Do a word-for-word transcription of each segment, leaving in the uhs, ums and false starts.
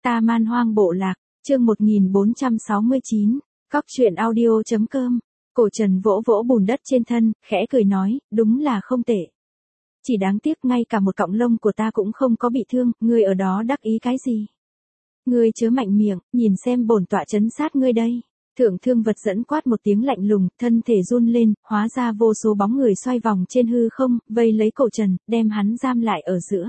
Ta Man Hoang Bộ Lạc, chương một nghìn bốn trăm sáu mươi chín, cóc truyện audio chấm com. Cổ Trần vỗ vỗ bùn đất trên thân, khẽ cười nói, đúng là không tệ. Chỉ đáng tiếc ngay cả một cọng lông của ta cũng không có bị thương, ngươi ở đó đắc ý cái gì? Ngươi chớ mạnh miệng, nhìn xem bổn tọa trấn sát ngươi đây. Thượng Thương Vật Dẫn quát một tiếng lạnh lùng, thân thể run lên, hóa ra vô số bóng người xoay vòng trên hư không, vây lấy Cổ Trần, đem hắn giam lại ở giữa.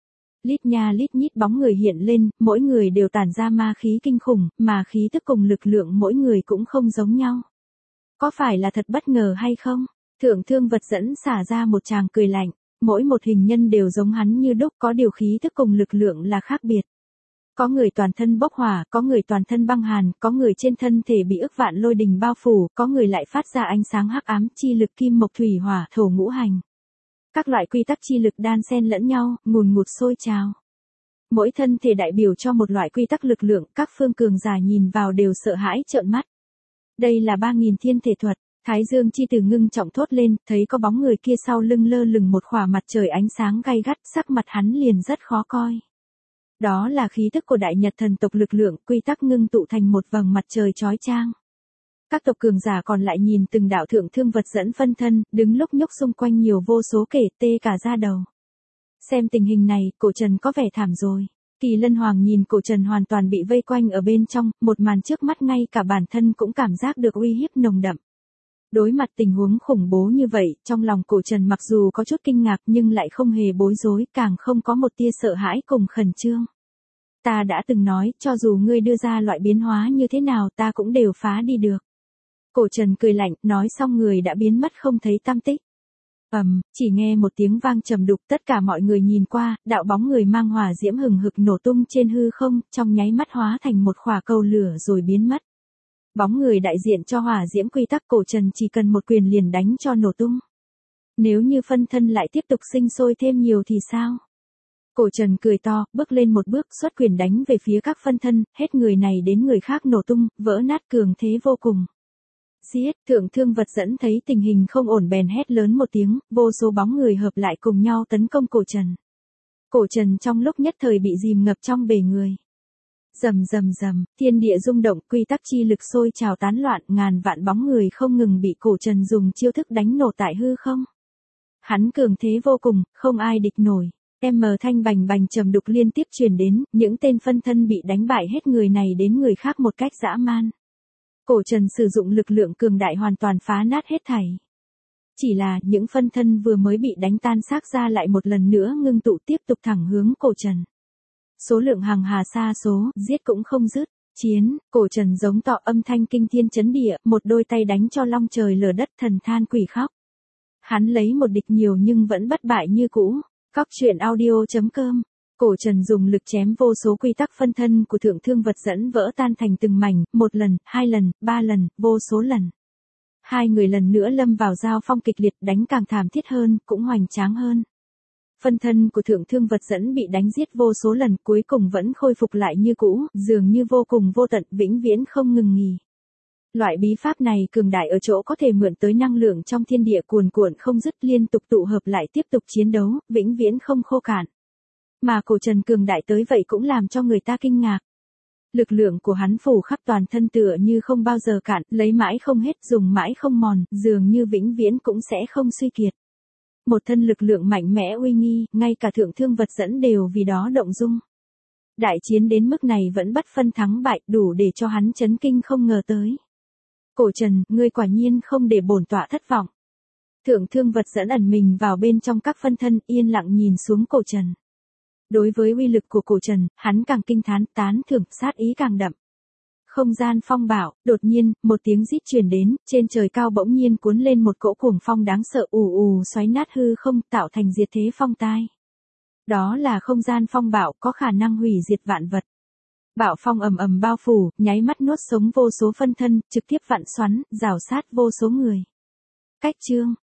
Lít nha lít nhít bóng người hiện lên, mỗi người đều tản ra ma khí kinh khủng, mà khí tức cùng lực lượng mỗi người cũng không giống nhau. Có phải là thật bất ngờ hay không? Thượng Thương Vật Dẫn xả ra một tràng cười lạnh, mỗi một hình nhân đều giống hắn như đúc, có điều khí tức cùng lực lượng là khác biệt. Có người toàn thân bốc hỏa, có người toàn thân băng hàn, có người trên thân thể bị ức vạn lôi đình bao phủ, có người lại phát ra ánh sáng hắc ám, chi lực kim mộc thủy hỏa, thổ ngũ hành. Các loại quy tắc chi lực đan xen lẫn nhau, ngùn ngụt sôi trào. Mỗi thân thể đại biểu cho một loại quy tắc lực lượng, các phương cường giả nhìn vào đều sợ hãi trợn mắt. Đây là ba nghìn thiên thể thuật. Thái Dương chi từ ngưng trọng thốt lên, thấy có bóng người kia sau lưng lơ lửng một khỏa mặt trời ánh sáng gay gắt, sắc mặt hắn liền rất khó coi. Đó là khí tức của đại nhật thần tộc lực lượng, quy tắc ngưng tụ thành một vầng mặt trời chói chang. Các tộc cường giả còn lại nhìn từng đạo Thượng Thương Vật Dẫn phân thân, đứng lúc nhúc xung quanh nhiều vô số kể tê cả da đầu. Xem tình hình này, Cổ Trần có vẻ thảm rồi. Kỳ Lân Hoàng nhìn Cổ Trần hoàn toàn bị vây quanh ở bên trong, một màn trước mắt ngay cả bản thân cũng cảm giác được uy hiếp nồng đậm. Đối mặt tình huống khủng bố như vậy, trong lòng Cổ Trần mặc dù có chút kinh ngạc nhưng lại không hề bối rối, càng không có một tia sợ hãi cùng khẩn trương. Ta đã từng nói, cho dù ngươi đưa ra loại biến hóa như thế nào ta cũng đều phá đi được. Cổ Trần cười lạnh, nói xong người đã biến mất không thấy tăm tích. Ầm, um, chỉ nghe một tiếng vang trầm đục, tất cả mọi người nhìn qua, đạo bóng người mang hỏa diễm hừng hực nổ tung trên hư không, trong nháy mắt hóa thành một khỏa cầu lửa rồi biến mất. Bóng người đại diện cho hỏa diễm quy tắc, Cổ Trần chỉ cần một quyền liền đánh cho nổ tung. Nếu như phân thân lại tiếp tục sinh sôi thêm nhiều thì sao? Cổ Trần cười to, bước lên một bước, xuất quyền đánh về phía các phân thân, hết người này đến người khác nổ tung, vỡ nát cường thế vô cùng. Giết! Thượng Thương Vật Dẫn thấy tình hình không ổn bèn hét lớn một tiếng, vô số bóng người hợp lại cùng nhau tấn công Cổ Trần. Cổ Trần trong lúc nhất thời bị dìm ngập trong bể người. Rầm rầm rầm, thiên địa rung động, quy tắc chi lực sôi trào tán loạn, ngàn vạn bóng người không ngừng bị Cổ Trần dùng chiêu thức đánh nổ tại hư không. Hắn cường thế vô cùng, không ai địch nổi. Em mờ thanh bành bành trầm đục liên tiếp truyền đến, những tên phân thân bị đánh bại hết người này đến người khác một cách dã man. Cổ Trần sử dụng lực lượng cường đại hoàn toàn phá nát hết thảy. Chỉ là, những phân thân vừa mới bị đánh tan xác ra lại một lần nữa ngưng tụ tiếp tục thẳng hướng Cổ Trần. Số lượng hàng hà sa số, giết cũng không dứt. Chiến, Cổ Trần giống to âm thanh kinh thiên chấn địa, một đôi tay đánh cho long trời lở đất, thần than quỷ khóc. Hắn lấy một địch nhiều nhưng vẫn bất bại như cũ. Cóc truyện audio chấm com. Cổ Trần dùng lực chém vô số quy tắc phân thân của Thượng Thương Vật Dẫn vỡ tan thành từng mảnh, một lần, hai lần, ba lần, vô số lần. Hai người lần nữa lâm vào giao phong kịch liệt, đánh càng thảm thiết hơn, cũng hoành tráng hơn. Phân thân của Thượng Thương Vật Dẫn bị đánh giết vô số lần, cuối cùng vẫn khôi phục lại như cũ, dường như vô cùng vô tận, vĩnh viễn không ngừng nghỉ. Loại bí pháp này cường đại ở chỗ có thể mượn tới năng lượng trong thiên địa cuồn cuộn không dứt, liên tục tụ hợp lại tiếp tục chiến đấu, vĩnh viễn không khô cạn. Mà Cổ Trần cường đại tới vậy cũng làm cho người ta kinh ngạc. Lực lượng của hắn phủ khắp toàn thân tựa như không bao giờ cạn, lấy mãi không hết, dùng mãi không mòn, dường như vĩnh viễn cũng sẽ không suy kiệt. Một thân lực lượng mạnh mẽ uy nghi, ngay cả Thượng Thương Vật Dẫn đều vì đó động dung. Đại chiến đến mức này vẫn bất phân thắng bại, đủ để cho hắn chấn kinh không ngờ tới. Cổ Trần, ngươi quả nhiên không để bổn tọa thất vọng. Thượng Thương Vật Dẫn ẩn mình vào bên trong các phân thân, yên lặng nhìn xuống Cổ Trần. Đối với uy lực của Cổ Trần, hắn càng kinh thán, tán thưởng, sát ý càng đậm. Không gian phong bạo, đột nhiên, một tiếng rít truyền đến, trên trời cao bỗng nhiên cuốn lên một cỗ cuồng phong đáng sợ, ù ù xoáy nát hư không, tạo thành diệt thế phong tai. Đó là không gian phong bạo, có khả năng hủy diệt vạn vật. Bạo phong ầm ầm bao phủ, nháy mắt nuốt sống vô số phân thân, trực tiếp vặn xoắn, rào sát vô số người. Cách chương,